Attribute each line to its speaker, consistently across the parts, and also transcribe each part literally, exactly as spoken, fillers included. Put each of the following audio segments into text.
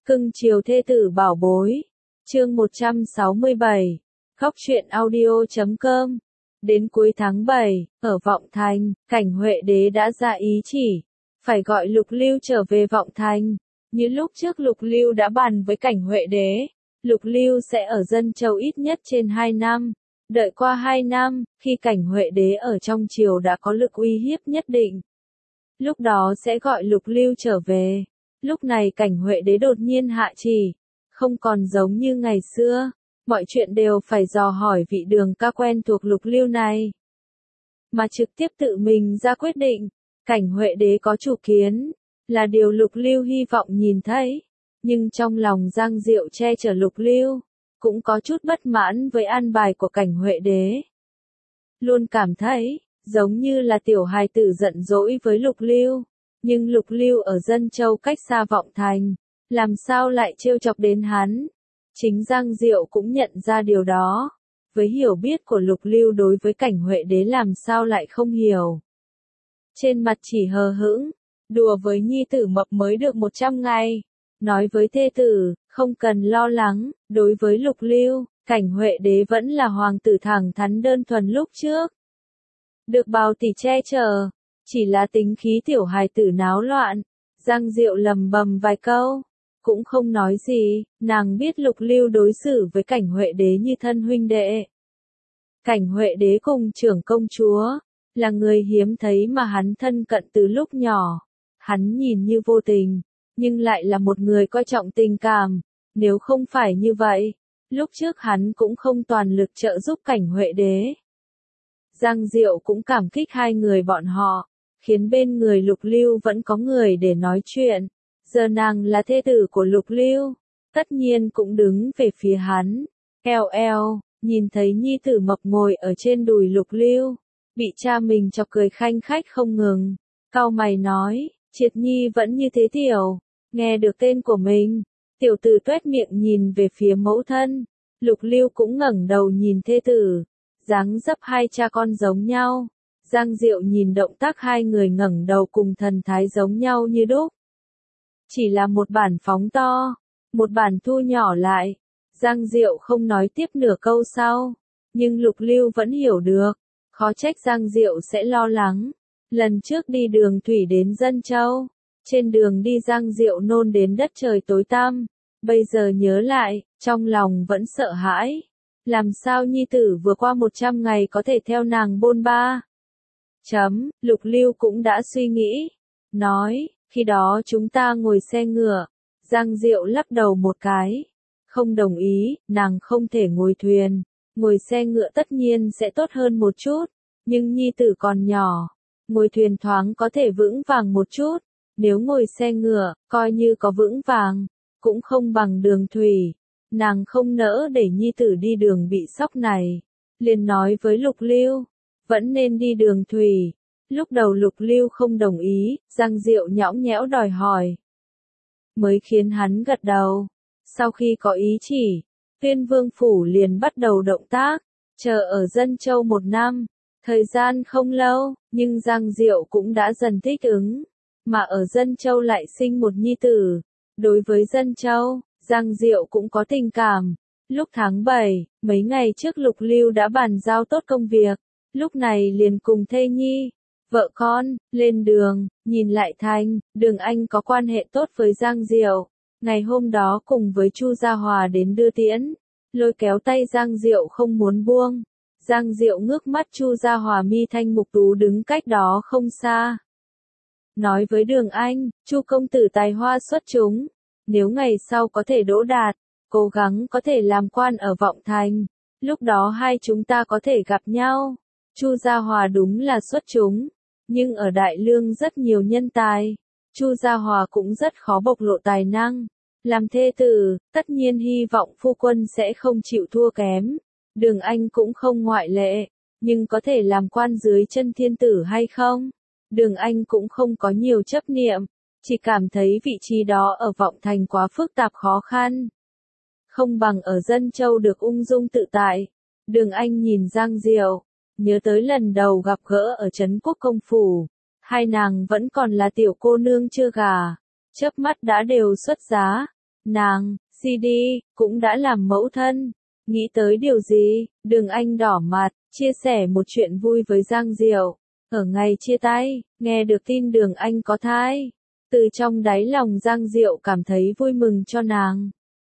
Speaker 1: Cưng chiều thê tử bảo bối. Chương một trăm sáu mươi bảy. Góc truyện audio chấm com. Đến cuối tháng bảy, ở Vọng Thành, Cảnh Huệ Đế đã ra ý chỉ, phải gọi Lục Lưu trở về Vọng Thành. Như lúc trước Lục Lưu đã bàn với Cảnh Huệ Đế, Lục Lưu sẽ ở Dân Châu ít nhất trên hai năm. Đợi qua hai năm, khi Cảnh Huệ Đế ở trong triều đã có lực uy hiếp nhất định, lúc đó sẽ gọi Lục Lưu trở về. Lúc này Cảnh Huệ Đế đột nhiên hạ chỉ, không còn giống như ngày xưa, mọi chuyện đều phải dò hỏi vị Đường ca quen thuộc Lục Lưu này, mà trực tiếp tự mình ra quyết định. Cảnh Huệ Đế có chủ kiến, là điều Lục Lưu hy vọng nhìn thấy, nhưng trong lòng Giang Diệu che chở Lục Lưu, cũng có chút bất mãn với an bài của Cảnh Huệ Đế. Luôn cảm thấy, giống như là tiểu hài tử giận dỗi với Lục Lưu, nhưng Lục Lưu ở Dân Châu cách xa Vọng Thành, làm sao lại trêu chọc đến hắn. Chính Giang Diệu cũng nhận ra điều đó, với hiểu biết của Lục Lưu đối với Cảnh Huệ Đế làm sao lại không hiểu. Trên mặt chỉ hờ hững, đùa với nhi tử mập mới được một trăm ngày, nói với thê tử, không cần lo lắng. Đối với Lục Lưu, Cảnh Huệ Đế vẫn là hoàng tử thẳng thắn đơn thuần lúc trước, được bào tỷ che chở, chỉ là tính khí tiểu hài tử náo loạn. Giang Diệu lầm bầm vài câu, cũng không nói gì, nàng biết Lục Lưu đối xử với Cảnh Huệ Đế như thân huynh đệ. Cảnh Huệ Đế cùng trưởng công chúa, là người hiếm thấy mà hắn thân cận từ lúc nhỏ. Hắn nhìn như vô tình, nhưng lại là một người coi trọng tình cảm. Nếu không phải như vậy, lúc trước hắn cũng không toàn lực trợ giúp Cảnh Huệ Đế. Giang Diệu cũng cảm kích hai người bọn họ, khiến bên người Lục Lưu vẫn có người để nói chuyện. Giờ nàng là thê tử của Lục Lưu, tất nhiên cũng đứng về phía hắn. Eo eo, nhìn thấy nhi tử mập ngồi ở trên đùi Lục Lưu, bị cha mình chọc cười khanh khách không ngừng. Cau mày nói, Triệt Nhi vẫn như thế tiểu. Nghe được tên của mình, tiểu tử tuét miệng nhìn về phía mẫu thân. Lục Lưu cũng ngẩng đầu nhìn thê tử, dáng dấp hai cha con giống nhau. Giang Diệu nhìn động tác hai người ngẩng đầu cùng thần thái giống nhau như đúc. Chỉ là một bản phóng to, một bản thu nhỏ lại. Giang Diệu không nói tiếp nửa câu sau, nhưng Lục Lưu vẫn hiểu được, khó trách Giang Diệu sẽ lo lắng. Lần trước đi đường thủy đến Dân Châu, trên đường đi Giang Diệu nôn đến đất trời tối tăm, bây giờ nhớ lại, trong lòng vẫn sợ hãi. Làm sao nhi tử vừa qua một trăm ngày có thể theo nàng bôn ba? Chấm, Lục Lưu cũng đã suy nghĩ, nói, khi đó chúng ta ngồi xe ngựa. Giang Diệu lắc đầu một cái, không đồng ý, nàng không thể ngồi thuyền, ngồi xe ngựa tất nhiên sẽ tốt hơn một chút, nhưng nhi tử còn nhỏ, ngồi thuyền thoáng có thể vững vàng một chút, nếu ngồi xe ngựa, coi như có vững vàng, cũng không bằng đường thủy. Nàng không nỡ để nhi tử đi đường bị sóc này, liền nói với Lục Lưu, vẫn nên đi đường thủy. Lúc đầu Lục Lưu không đồng ý, Giang Diệu nhõng nhẽo đòi hỏi, mới khiến hắn gật đầu. Sau khi có ý chỉ, Tuyên Vương Phủ liền bắt đầu động tác, chờ ở Dân Châu một năm. Thời gian không lâu, nhưng Giang Diệu cũng đã dần thích ứng, mà ở Dân Châu lại sinh một nhi tử. Đối với Dân Châu, Giang Diệu cũng có tình cảm. Lúc tháng bảy, mấy ngày trước Lục Lưu đã bàn giao tốt công việc, lúc này liền cùng thê nhi, vợ con, lên đường. Nhìn lại thành, Đường Anh có quan hệ tốt với Giang Diệu, ngày hôm đó cùng với Chu Gia Hòa đến đưa tiễn, lôi kéo tay Giang Diệu không muốn buông. Giang Diệu ngước mắt Chu Gia Hòa mi thanh mục tú đứng cách đó không xa, nói với Đường Anh, Chu công tử tài hoa xuất chúng, nếu ngày sau có thể đỗ đạt, cố gắng có thể làm quan ở Vọng Thành, lúc đó hai chúng ta có thể gặp nhau. Chu Gia Hòa đúng là xuất chúng, nhưng ở Đại Lương rất nhiều nhân tài, Chu Gia Hòa cũng rất khó bộc lộ tài năng. Làm thê tử, tất nhiên hy vọng phu quân sẽ không chịu thua kém. Đường Anh cũng không ngoại lệ, nhưng có thể làm quan dưới chân thiên tử hay không? Đường Anh cũng không có nhiều chấp niệm, chỉ cảm thấy vị trí đó ở Vọng Thành quá phức tạp khó khăn, không bằng ở Dân Châu được ung dung tự tại. Đường Anh nhìn Giang Diệu, nhớ tới lần đầu gặp gỡ ở Trấn Quốc Công Phủ, hai nàng vẫn còn là tiểu cô nương chưa gả, chớp mắt đã đều xuất giá. Nàng, xê đê, cũng đã làm mẫu thân. Nghĩ tới điều gì, Đường Anh đỏ mặt, chia sẻ một chuyện vui với Giang Diệu. Ở ngày chia tay, nghe được tin Đường Anh có thai. Từ trong đáy lòng Giang Diệu cảm thấy vui mừng cho nàng.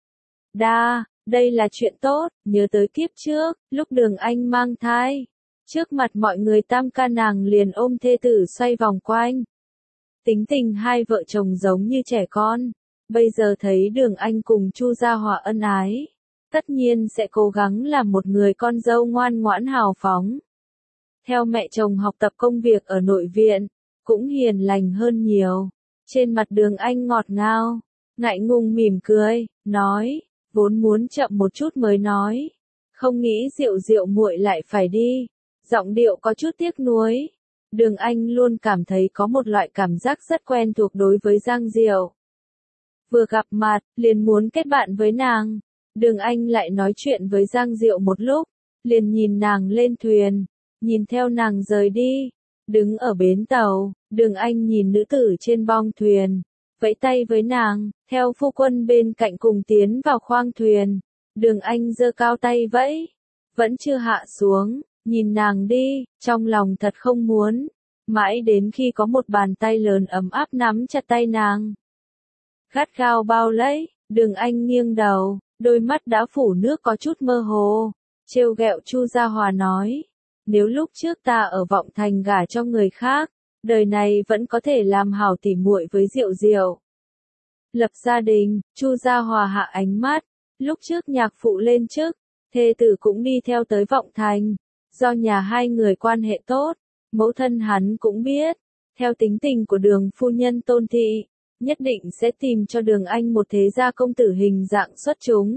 Speaker 1: Đa, đây là chuyện tốt, nhớ tới kiếp trước, lúc Đường Anh mang thai. Trước mặt mọi người tam ca nàng liền ôm thê tử xoay vòng quanh. Tính tình hai vợ chồng giống như trẻ con. Bây giờ thấy Đường Anh cùng Chu Gia Hòa ân ái. Tất nhiên sẽ cố gắng làm một người con dâu ngoan ngoãn hào phóng. Theo mẹ chồng học tập công việc ở nội viện, cũng hiền lành hơn nhiều. Trên mặt Đường Anh ngọt ngào, ngại ngùng mỉm cười, nói, vốn muốn chậm một chút mới nói. Không nghĩ Diệu Diệu muội lại phải đi. Giọng điệu có chút tiếc nuối. Đường Anh luôn cảm thấy có một loại cảm giác rất quen thuộc đối với Giang Diệu. Vừa gặp mặt, liền muốn kết bạn với nàng. Đường Anh lại nói chuyện với Giang Diệu một lúc, liền nhìn nàng lên thuyền, nhìn theo nàng rời đi. Đứng ở bến tàu, Đường Anh nhìn nữ tử trên bong thuyền, vẫy tay với nàng, theo phu quân bên cạnh cùng tiến vào khoang thuyền. Đường Anh giơ cao tay vẫy, vẫn chưa hạ xuống, nhìn nàng đi, trong lòng thật không muốn. Mãi đến khi có một bàn tay lớn ấm áp nắm chặt tay nàng, gắt gao bao lấy, Đường Anh nghiêng đầu, đôi mắt đã phủ nước có chút mơ hồ, trêu ghẹo Chu Gia Hòa nói, nếu lúc trước ta ở Vọng Thành gả cho người khác, đời này vẫn có thể làm hảo tỉ muội với Diệu Diệu. Lập gia đình, Chu Gia Hòa hạ ánh mắt, lúc trước nhạc phụ lên chức, thê tử cũng đi theo tới Vọng Thành, do nhà hai người quan hệ tốt, mẫu thân hắn cũng biết, theo tính tình của Đường phu nhân Tôn thị, nhất định sẽ tìm cho Đường Anh một thế gia công tử hình dạng xuất chúng.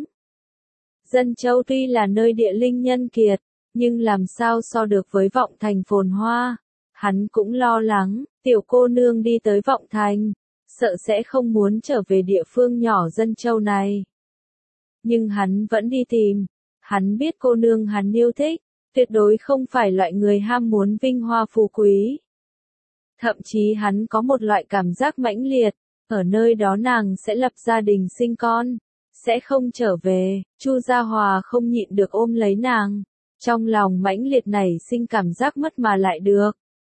Speaker 1: Dân Châu tuy là nơi địa linh nhân kiệt, nhưng làm sao so được với Vọng Thành phồn hoa. Hắn cũng lo lắng, tiểu cô nương đi tới Vọng Thành, sợ sẽ không muốn trở về địa phương nhỏ Dân Châu này. Nhưng hắn vẫn đi tìm, hắn biết cô nương hắn yêu thích, tuyệt đối không phải loại người ham muốn vinh hoa phú quý. Thậm chí hắn có một loại cảm giác mãnh liệt, ở nơi đó nàng sẽ lập gia đình sinh con, sẽ không trở về. Chu Gia Hòa không nhịn được ôm lấy nàng, trong lòng mãnh liệt nảy sinh cảm giác mất mà lại được.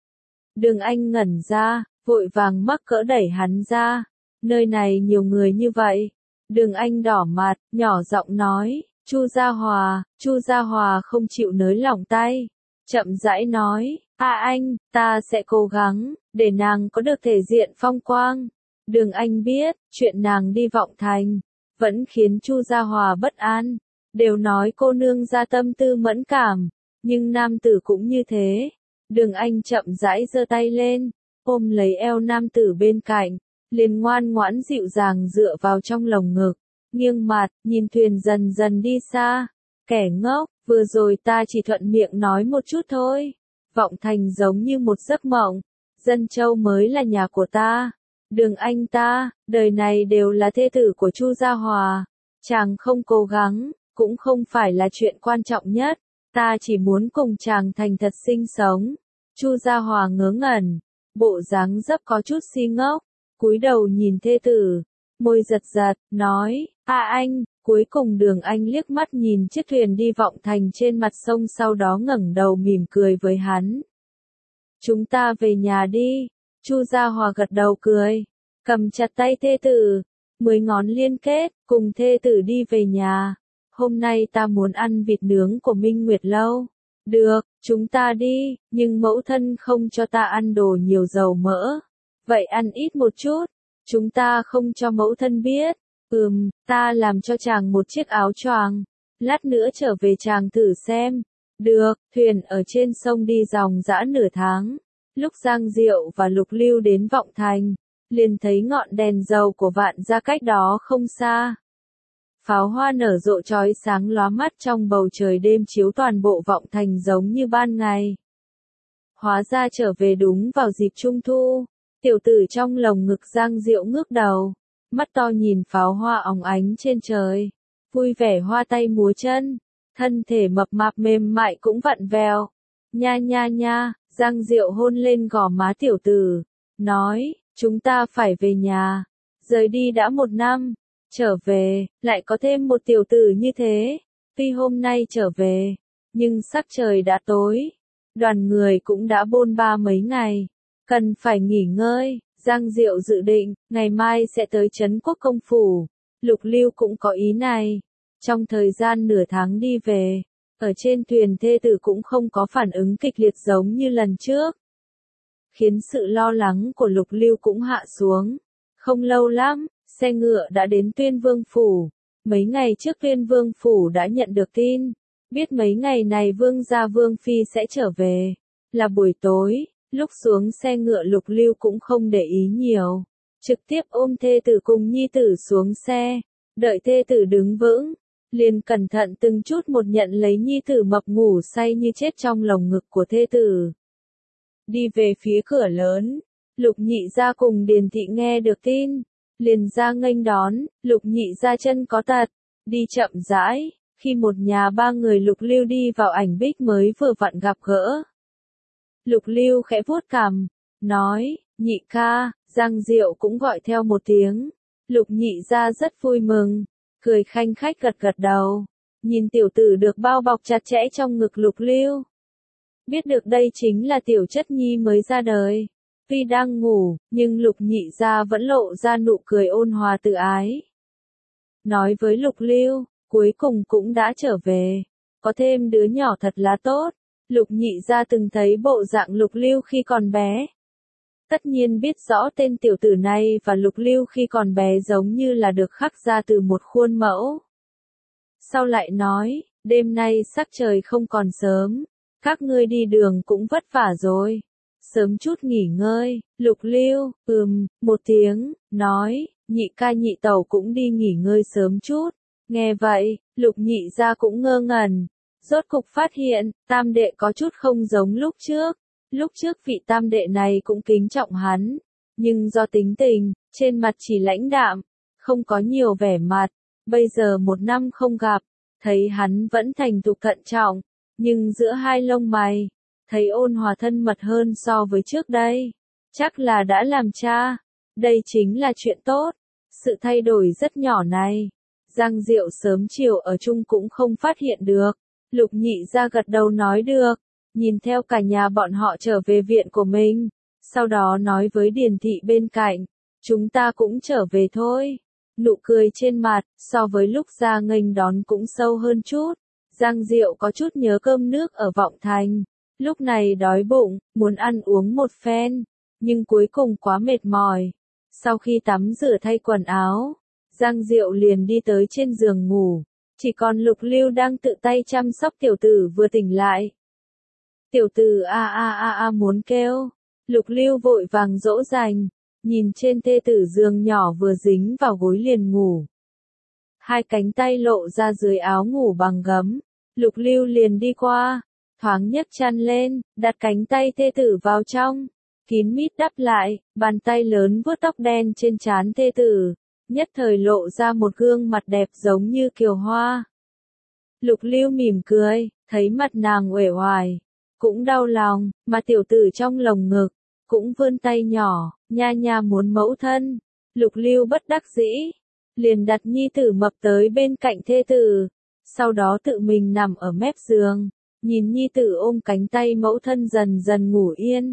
Speaker 1: Đường Anh ngẩn ra, vội vàng mắc cỡ đẩy hắn ra, nơi này nhiều người như vậy. Đường Anh đỏ mặt, nhỏ giọng nói, Chu Gia Hòa. Chu Gia Hòa không chịu nới lỏng tay, chậm rãi nói, à anh, ta sẽ cố gắng, để nàng có được thể diện phong quang. Đường Anh biết, chuyện nàng đi Vọng Thành, vẫn khiến Chu Gia Hòa bất an, đều nói cô nương ra tâm tư mẫn cảm, nhưng nam tử cũng như thế. Đường Anh chậm rãi giơ tay lên, ôm lấy eo nam tử bên cạnh, liền ngoan ngoãn dịu dàng dựa vào trong lồng ngực, nghiêng mặt, nhìn thuyền dần dần đi xa. Kẻ ngốc, vừa rồi ta chỉ thuận miệng nói một chút thôi. Vọng Thành giống như một giấc mộng, Dân Châu mới là nhà của ta. Đường Anh ta, đời này đều là thê tử của Chu Gia Hòa. Chàng không cố gắng, cũng không phải là chuyện quan trọng nhất. Ta chỉ muốn cùng chàng thành thật sinh sống. Chu Gia Hòa ngớ ngẩn, bộ dáng dấp có chút si ngốc, cúi đầu nhìn thê tử, môi giật giật, nói, à anh. Cuối cùng Đường Anh liếc mắt nhìn chiếc thuyền đi Vọng Thành trên mặt sông, sau đó ngẩng đầu mỉm cười với hắn. Chúng ta về nhà đi. Chu Gia Hòa gật đầu cười, cầm chặt tay thê tử, mười ngón liên kết, cùng thê tử đi về nhà. Hôm nay ta muốn ăn vịt nướng của Minh Nguyệt Lâu. Được, chúng ta đi, nhưng mẫu thân không cho ta ăn đồ nhiều dầu mỡ. Vậy ăn ít một chút, chúng ta không cho mẫu thân biết. Ừm, ta làm cho chàng một chiếc áo choàng, lát nữa trở về chàng thử xem. Được, thuyền ở trên sông đi dòng dã nửa tháng. Lúc Giang Diệu và Lục Lưu đến Vọng Thành, liền thấy ngọn đèn dầu của Vạn gia cách đó không xa. Pháo hoa nở rộ chói sáng lóa mắt trong bầu trời đêm, chiếu toàn bộ Vọng Thành giống như ban ngày. Hóa ra trở về đúng vào dịp Trung Thu. Tiểu tử trong lồng ngực Giang Diệu ngước đầu, mắt to nhìn pháo hoa óng ánh trên trời, vui vẻ hoa tay múa chân, thân thể mập mạp mềm mại cũng vặn vẹo. Nha nha nha, Giang Diệu hôn lên gò má tiểu tử, nói, chúng ta phải về nhà, rời đi đã một năm, Trở về, lại có thêm một tiểu tử như thế. Tuy hôm nay trở về, nhưng sắc trời đã tối. Đoàn người cũng đã bôn ba mấy ngày. Cần phải nghỉ ngơi. Giang Diệu dự định, ngày mai sẽ tới Trấn Quốc Công Phủ. Lục Lưu cũng có ý này. Trong thời gian nửa tháng đi về, ở trên thuyền thê tử cũng không có phản ứng kịch liệt giống như lần trước. Khiến sự lo lắng của Lục Lưu cũng hạ xuống. Không lâu lắm, xe ngựa đã đến Tuyên Vương Phủ. Mấy ngày trước Tuyên Vương Phủ đã nhận được tin. Biết mấy ngày này Vương gia Vương Phi sẽ trở về. Là buổi tối, lúc xuống xe ngựa Lục Lưu cũng không để ý nhiều. Trực tiếp ôm thê tử cùng nhi tử xuống xe. Đợi thê tử đứng vững. Liền cẩn thận từng chút một nhận lấy nhi tử mập ngủ say như chết trong lồng ngực của thê tử. Đi về phía cửa lớn. Lục nhị gia cùng Điền thị nghe được tin. Liền ra nghênh đón. Lục nhị gia chân có tật. Đi chậm rãi. Khi một nhà ba người Lục Lưu đi vào ảnh bích mới vừa vặn gặp gỡ. Lục Lưu khẽ vuốt cằm. Nói, nhị ca. Giang Diệu cũng gọi theo một tiếng. Lục nhị gia rất vui mừng. Cười khanh khách gật gật đầu. Nhìn tiểu tử được bao bọc chặt chẽ trong ngực Lục Lưu. Biết được đây chính là tiểu chất nhi mới ra đời. Tuy đang ngủ, nhưng Lục nhị gia vẫn lộ ra nụ cười ôn hòa tự ái. Nói với Lục Lưu, cuối cùng cũng đã trở về. Có thêm đứa nhỏ thật là tốt. Lục nhị gia từng thấy bộ dạng Lục Lưu khi còn bé. Tất nhiên biết rõ tên tiểu tử này và Lục Lưu khi còn bé giống như là được khắc ra từ một khuôn mẫu. Sau lại nói, đêm nay sắc trời không còn sớm. Các ngươi đi đường cũng vất vả rồi. Sớm chút nghỉ ngơi. Lục Lưu, ừm, một tiếng, nói, nhị ca nhị tẩu cũng đi nghỉ ngơi sớm chút. Nghe vậy, Lục nhị gia cũng ngơ ngẩn. Rốt cục phát hiện, tam đệ có chút không giống lúc trước. Lúc trước vị tam đệ này cũng kính trọng hắn. Nhưng do tính tình, trên mặt chỉ lãnh đạm, không có nhiều vẻ mặt. Bây giờ một năm không gặp, thấy hắn vẫn thành thục thận trọng. Nhưng giữa hai lông mày, thấy ôn hòa thân mật hơn so với trước đây. Chắc là đã làm cha. Đây chính là chuyện tốt. Sự thay đổi rất nhỏ này. Giang Diệu sớm chiều ở chung cũng không phát hiện được. Lục nhị ra gật đầu nói được. Nhìn theo cả nhà bọn họ trở về viện của mình. Sau đó nói với Điền thị bên cạnh. Chúng ta cũng trở về thôi. Nụ cười trên mặt, so với lúc ra nghênh đón cũng sâu hơn chút. Giang Diệu có chút nhớ cơm nước ở Vọng Thành. Lúc này đói bụng, muốn ăn uống một phen. Nhưng cuối cùng quá mệt mỏi. Sau khi tắm rửa thay quần áo, Giang Diệu liền đi tới trên giường ngủ. Chỉ còn Lục Lưu đang tự tay chăm sóc tiểu tử vừa tỉnh lại. Tiểu tử a a a a muốn kêu. Lục Lưu vội vàng dỗ dành. Nhìn trên thê tử giường nhỏ vừa dính vào gối liền ngủ. Hai cánh tay lộ ra dưới áo ngủ bằng gấm. Lục Lưu liền đi qua. Thoáng nhấc chăn lên, đặt cánh tay thê tử vào trong. Kín mít đắp lại, bàn tay lớn vuốt tóc đen trên trán thê tử. Nhất thời lộ ra một gương mặt đẹp giống như kiều hoa. Lục Lưu mỉm cười, thấy mặt nàng uể oải. Cũng đau lòng, mà tiểu tử trong lồng ngực. Cũng vươn tay nhỏ, nha nha muốn mẫu thân. Lục Lưu bất đắc dĩ. Liền đặt nhi tử mập tới bên cạnh thê tử. Sau đó tự mình nằm ở mép giường. Nhìn nhi tử ôm cánh tay mẫu thân dần dần ngủ yên.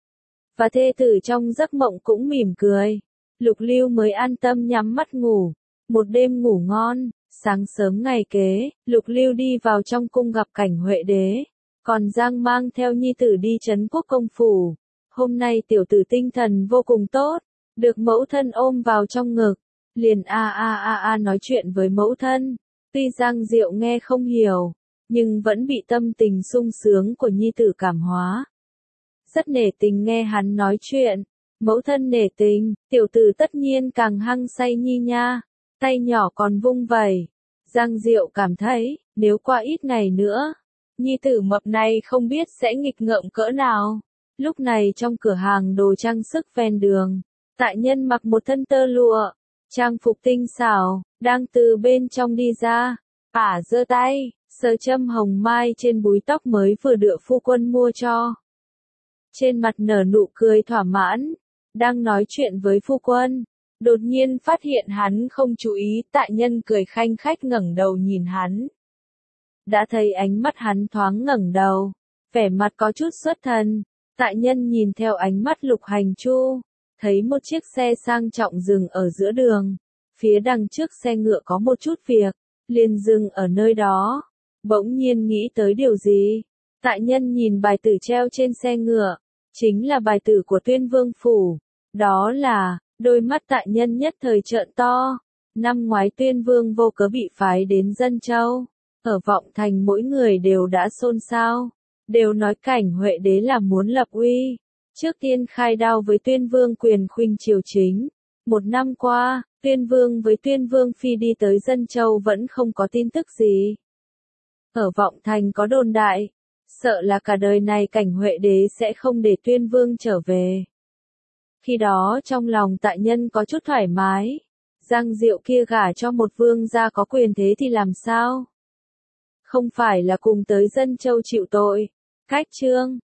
Speaker 1: Và thê tử trong giấc mộng cũng mỉm cười. Lục Lưu mới an tâm nhắm mắt ngủ. Một đêm ngủ ngon, sáng sớm ngày kế, Lục Lưu đi vào trong cung gặp Cảnh Huệ Đế. Còn Giang mang theo nhi tử đi Trấn Quốc Công Phủ. Hôm nay tiểu tử tinh thần vô cùng tốt. Được mẫu thân ôm vào trong ngực. Liền a a a a nói chuyện với mẫu thân. Tuy Giang Diệu nghe không hiểu, nhưng vẫn bị tâm tình sung sướng của nhi tử cảm hóa. Rất nể tình nghe hắn nói chuyện. Mẫu thân nể tình, tiểu tử tất nhiên càng hăng say nhi nha. Tay nhỏ còn vung vẩy. Giang Diệu cảm thấy, nếu qua ít ngày nữa, nhi tử mập này không biết sẽ nghịch ngợm cỡ nào. Lúc này trong cửa hàng đồ trang sức ven đường, Tại Nhân mặc một thân tơ lụa, trang phục tinh xảo, đang từ bên trong đi ra. Ả giơ tay, sờ châm hồng mai trên búi tóc mới vừa được phu quân mua cho. Trên mặt nở nụ cười thỏa mãn, đang nói chuyện với phu quân. Đột nhiên phát hiện hắn không chú ý, tại nhân cười khanh khách ngẩng đầu nhìn hắn. Đã thấy ánh mắt hắn thoáng ngẩng đầu, vẻ mặt có chút xuất thần, tại nhân nhìn theo ánh mắt Lục Hành Chu, thấy một chiếc xe sang trọng dừng ở giữa đường, phía đằng trước xe ngựa có một chút việc, liền dừng ở nơi đó, bỗng nhiên nghĩ tới điều gì, tại nhân nhìn bài tử treo trên xe ngựa, chính là bài tử của Tuyên Vương Phủ, đó là, đôi mắt tại nhân nhất thời trợn to, năm ngoái Tuyên Vương vô cớ bị phái đến Dân Châu, ở Vọng Thành mỗi người đều đã xôn xao, đều nói Cảnh Huệ Đế là muốn lập uy, trước tiên khai đao với Tuyên Vương quyền khuynh triều chính, một năm qua, Tuyên Vương với Tuyên Vương Phi đi tới Dân Châu vẫn không có tin tức gì. Ở Vọng Thành có đồn đại, sợ là cả đời này Cảnh Huệ Đế sẽ không để Tuyên Vương trở về. Khi đó trong lòng tại nhân có chút thoải mái, Giang Diệu kia gả cho một vương gia có quyền thế thì làm sao? Không phải là cùng tới Dân Châu chịu tội. Cách chương